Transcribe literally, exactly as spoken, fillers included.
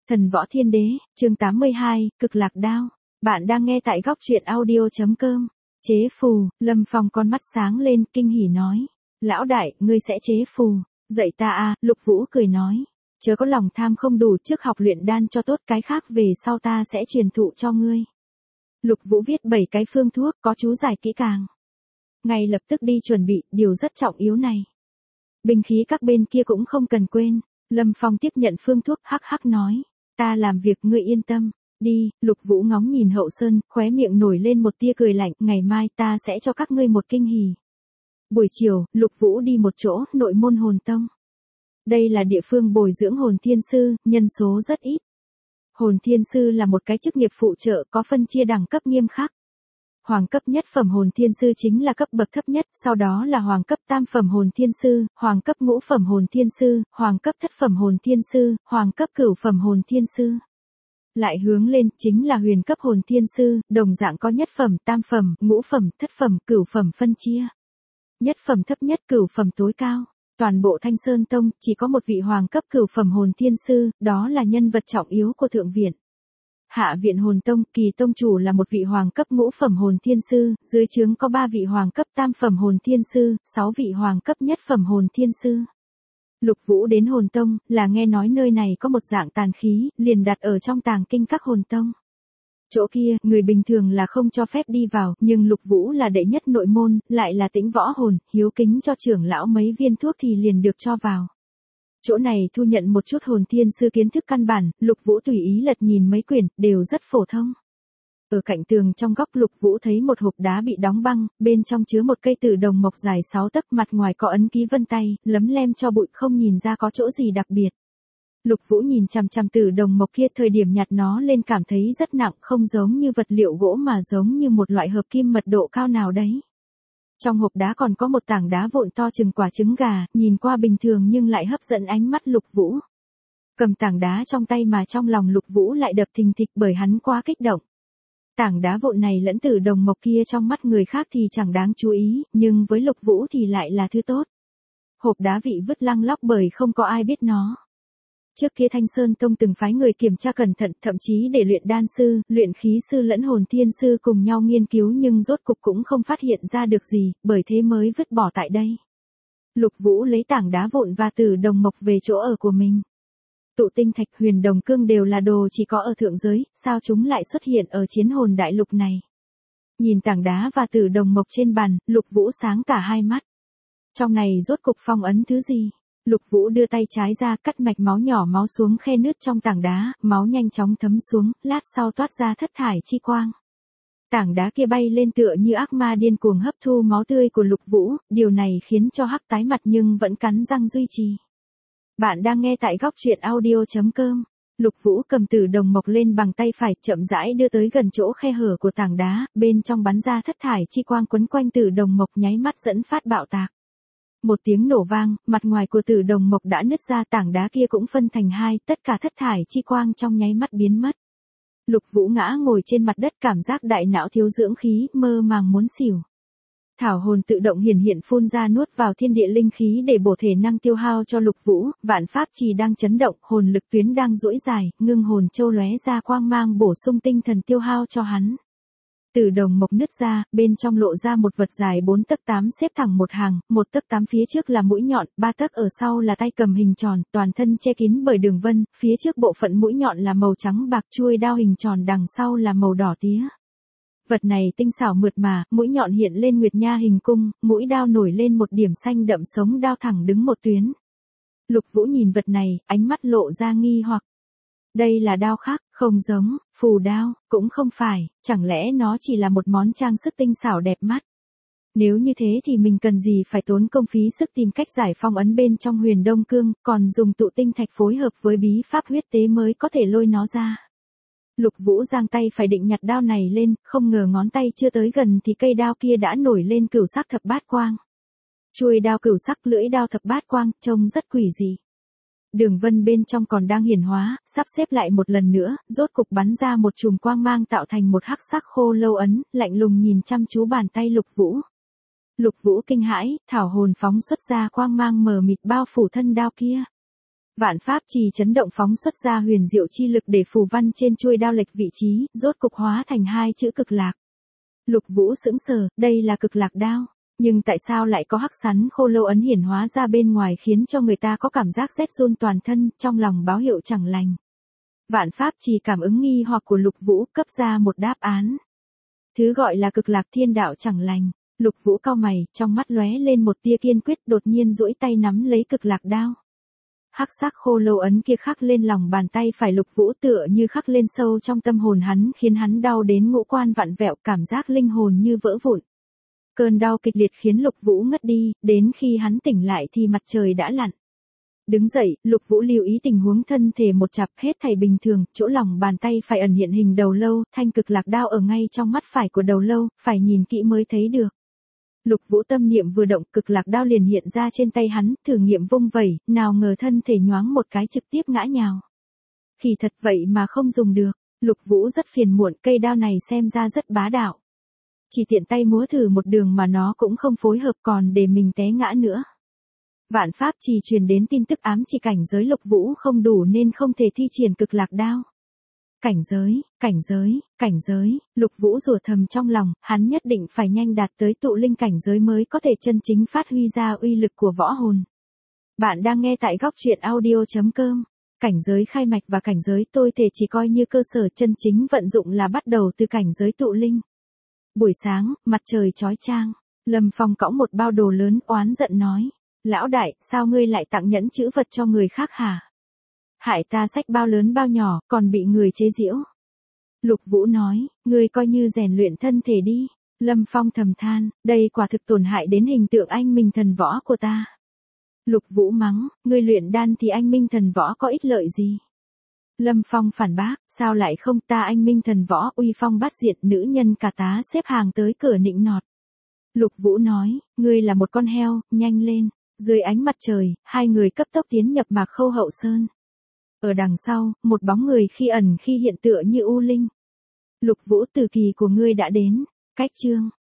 Thần võ thiên đế, chương tám mươi hai, cực lạc đao. Bạn đang nghe tại góc truyện audio.com. Chế phù, Lâm Phong con mắt sáng lên, kinh hỉ nói. Lão đại, ngươi sẽ chế phù. Dạy ta à, Lục Vũ cười nói. Chớ có lòng tham không đủ, trước học luyện đan cho tốt, cái khác về sau ta sẽ truyền thụ cho ngươi. Lục Vũ viết bảy cái phương thuốc, có chú giải kỹ càng. Ngay lập tức đi chuẩn bị, điều rất trọng yếu này. Binh khí các bên kia cũng không cần quên. Lâm Phong tiếp nhận phương thuốc, hắc hắc nói. Ta làm việc ngươi yên tâm. Đi, Lục Vũ ngóng nhìn Hậu Sơn, khóe miệng nổi lên một tia cười lạnh, ngày mai ta sẽ cho các ngươi một kinh hỉ. Buổi chiều, Lục Vũ đi một chỗ, nội môn hồn tông. Đây là địa phương bồi dưỡng hồn thiên sư, nhân số rất ít. Hồn thiên sư là một cái chức nghiệp phụ trợ có phân chia đẳng cấp nghiêm khắc. Hoàng cấp nhất phẩm hồn thiên sư chính là cấp bậc thấp nhất, sau đó là hoàng cấp tam phẩm hồn thiên sư, hoàng cấp ngũ phẩm hồn thiên sư, hoàng cấp thất phẩm hồn thiên sư, hoàng cấp cửu phẩm hồn thiên sư. Lại hướng lên chính là huyền cấp hồn thiên sư, đồng dạng có nhất phẩm, tam phẩm, ngũ phẩm, thất phẩm, cửu phẩm phân chia. Nhất phẩm thấp nhất, cửu phẩm tối cao. Toàn bộ Thanh Sơn Tông chỉ có một vị hoàng cấp cửu phẩm hồn thiên sư, đó là nhân vật trọng yếu của thượng viện. Hạ viện hồn tông, kỳ tông chủ là một vị hoàng cấp ngũ phẩm hồn thiên sư, dưới trướng có ba vị hoàng cấp tam phẩm hồn thiên sư, sáu vị hoàng cấp nhất phẩm hồn thiên sư. Lục Vũ đến hồn tông, là nghe nói nơi này có một dạng tàn khí, liền đặt ở trong tàng kinh các hồn tông. Chỗ kia, người bình thường là không cho phép đi vào, nhưng Lục Vũ là đệ nhất nội môn, lại là tĩnh võ hồn, hiếu kính cho trưởng lão mấy viên thuốc thì liền được cho vào. Chỗ này thu nhận một chút hồn thiên sư kiến thức căn bản, Lục Vũ tùy ý lật nhìn mấy quyển, đều rất phổ thông. Ở cạnh tường trong góc Lục Vũ thấy một hộp đá bị đóng băng, bên trong chứa một cây tử đồng mộc dài sáu tấc, mặt ngoài có ấn ký vân tay, lấm lem cho bụi, không nhìn ra có chỗ gì đặc biệt. Lục Vũ nhìn chằm chằm tử đồng mộc kia, thời điểm nhặt nó lên cảm thấy rất nặng, không giống như vật liệu gỗ mà giống như một loại hợp kim mật độ cao nào đấy. Trong hộp đá còn có một tảng đá vụn to chừng quả trứng gà, nhìn qua bình thường nhưng lại hấp dẫn ánh mắt Lục Vũ. Cầm tảng đá trong tay mà trong lòng Lục Vũ lại đập thình thịch bởi hắn quá kích động. Tảng đá vụn này lẫn tử đồng mộc kia trong mắt người khác thì chẳng đáng chú ý, nhưng với Lục Vũ thì lại là thứ tốt. Hộp đá vị vứt lăng lóc bởi không có ai biết nó. Trước kia Thanh Sơn Tông từng phái người kiểm tra cẩn thận, thậm chí để luyện đan sư, luyện khí sư lẫn hồn thiên sư cùng nhau nghiên cứu nhưng rốt cục cũng không phát hiện ra được gì, bởi thế mới vứt bỏ tại đây. Lục Vũ lấy tảng đá vụn và tử đồng mộc về chỗ ở của mình. Tụ tinh thạch, huyền đồng cương đều là đồ chỉ có ở thượng giới, sao chúng lại xuất hiện ở chiến hồn đại lục này? Nhìn tảng đá và tử đồng mộc trên bàn, Lục Vũ sáng cả hai mắt. Trong này rốt cục phong ấn thứ gì? Lục Vũ đưa tay trái ra, cắt mạch máu nhỏ máu xuống khe nứt trong tảng đá, máu nhanh chóng thấm xuống, lát sau toát ra thất thải chi quang. Tảng đá kia bay lên tựa như ác ma điên cuồng hấp thu máu tươi của Lục Vũ, điều này khiến cho hắc tái mặt nhưng vẫn cắn răng duy trì. Bạn đang nghe tại góc truyện audio.com. Lục Vũ cầm tử đồng mộc lên bằng tay phải, chậm rãi đưa tới gần chỗ khe hở của tảng đá, bên trong bắn ra thất thải chi quang quấn quanh tử đồng mộc, nháy mắt dẫn phát bạo tạc. Một tiếng nổ vang, mặt ngoài của tử đồng mộc đã nứt ra, tảng đá kia cũng phân thành hai, tất cả thất thải chi quang trong nháy mắt biến mất. Lục Vũ ngã ngồi trên mặt đất, cảm giác đại não thiếu dưỡng khí, mơ màng muốn xỉu. Thảo hồn tự động hiển hiện phun ra nuốt vào thiên địa linh khí để bổ thể năng tiêu hao cho Lục Vũ, vạn pháp trì đang chấn động, hồn lực tuyến đang duỗi dài, ngưng hồn châu lóe ra quang mang bổ sung tinh thần tiêu hao cho hắn. Tử đồng mộc nứt ra, bên trong lộ ra một vật dài bốn tấc tám xếp thẳng một hàng, một tấc tám phía trước là mũi nhọn, ba tấc ở sau là tay cầm hình tròn, toàn thân che kín bởi đường vân, phía trước bộ phận mũi nhọn là màu trắng bạc, chuôi đao hình tròn đằng sau là màu đỏ tía. Vật này tinh xảo mượt mà, mũi nhọn hiện lên nguyệt nha hình cung, mũi đao nổi lên một điểm xanh đậm, sống đao thẳng đứng một tuyến. Lục Vũ nhìn vật này, ánh mắt lộ ra nghi hoặc. Đây là đao khác, không giống, phù đao, cũng không phải, chẳng lẽ nó chỉ là một món trang sức tinh xảo đẹp mắt. Nếu như thế thì mình cần gì phải tốn công phí sức tìm cách giải phong ấn bên trong huyền đông cương, còn dùng tụ tinh thạch phối hợp với bí pháp huyết tế mới có thể lôi nó ra. Lục Vũ giang tay phải định nhặt đao này lên, không ngờ ngón tay chưa tới gần thì cây đao kia đã nổi lên cửu sắc thập bát quang. Chuôi đao cửu sắc, lưỡi đao thập bát quang, trông rất quỷ dị. Đường vân bên trong còn đang hiển hóa, sắp xếp lại một lần nữa, rốt cục bắn ra một chùm quang mang tạo thành một hắc sắc khô lâu ấn, lạnh lùng nhìn chăm chú bàn tay Lục Vũ. Lục Vũ kinh hãi, thảo hồn phóng xuất ra quang mang mờ mịt bao phủ thân đao kia. Vạn pháp trì chấn động phóng xuất ra huyền diệu chi lực để phù văn trên chuôi đao lệch vị trí, rốt cục hóa thành hai chữ cực lạc. Lục Vũ sững sờ, đây là cực lạc đao. Nhưng tại sao lại có hắc sắn khô lâu ấn hiển hóa ra bên ngoài khiến cho người ta có cảm giác rét run toàn thân, trong lòng báo hiệu chẳng lành. Vạn pháp trì cảm ứng nghi hoặc của Lục Vũ, cấp ra một đáp án. Thứ gọi là cực lạc thiên đạo chẳng lành. Lục Vũ cau mày, trong mắt lóe lên một tia kiên quyết, đột nhiên duỗi tay nắm lấy cực lạc đao. Hắc sắc khô lâu ấn kia khắc lên lòng bàn tay phải Lục Vũ tựa như khắc lên sâu trong tâm hồn hắn, khiến hắn đau đến ngũ quan vặn vẹo, cảm giác linh hồn như vỡ vụn. Cơn đau kịch liệt khiến Lục Vũ ngất đi, đến khi hắn tỉnh lại thì mặt trời đã lặn. Đứng dậy, Lục Vũ lưu ý tình huống thân thể một chặp hết thảy bình thường, chỗ lòng bàn tay phải ẩn hiện hình đầu lâu, thanh cực lạc đao ở ngay trong mắt phải của đầu lâu, phải nhìn kỹ mới thấy được. Lục Vũ tâm niệm vừa động, cực lạc đao liền hiện ra trên tay hắn, thử nghiệm vung vẩy, nào ngờ thân thể nhoáng một cái trực tiếp ngã nhào. Khỉ thật vậy mà không dùng được, Lục Vũ rất phiền muộn, cây đao này xem ra rất bá đạo. Chỉ tiện tay múa thử một đường mà nó cũng không phối hợp, còn để mình té ngã nữa. Vạn pháp trì truyền đến tin tức ám chỉ cảnh giới Lục Vũ không đủ nên không thể thi triển cực lạc đao. Cảnh giới, cảnh giới, cảnh giới, Lục Vũ rủa thầm trong lòng, hắn nhất định phải nhanh đạt tới tụ linh cảnh giới mới có thể chân chính phát huy ra uy lực của võ hồn. Bạn đang nghe tại góc truyện audio chấm com. Cảnh giới khai mạch và cảnh giới tôi thể chỉ coi như cơ sở, chân chính vận dụng là bắt đầu từ cảnh giới tụ linh. Buổi sáng, mặt trời chói chang, Lâm Phong cõng một bao đồ lớn oán giận nói. Lão đại, sao ngươi lại tặng nhẫn chữ vật cho người khác hả? Hại ta xách bao lớn bao nhỏ, còn bị người chế giễu. Lục Vũ nói, ngươi coi như rèn luyện thân thể đi. Lâm Phong thầm than, đây quả thực tổn hại đến hình tượng anh minh thần võ của ta. Lục Vũ mắng, ngươi luyện đan thì anh minh thần võ có ích lợi gì? Lâm Phong phản bác, sao lại không, ta anh minh thần võ uy phong bát diện, nữ nhân cả tá xếp hàng tới cửa nịnh nọt. Lục Vũ nói, ngươi là một con heo, nhanh lên. Dưới ánh mặt trời, hai người cấp tốc tiến nhập Mạc Khâu hậu sơn. Ở đằng sau, một bóng người khi ẩn khi hiện tựa như u linh. Lục Vũ, tử kỳ của ngươi đã đến. Cách chương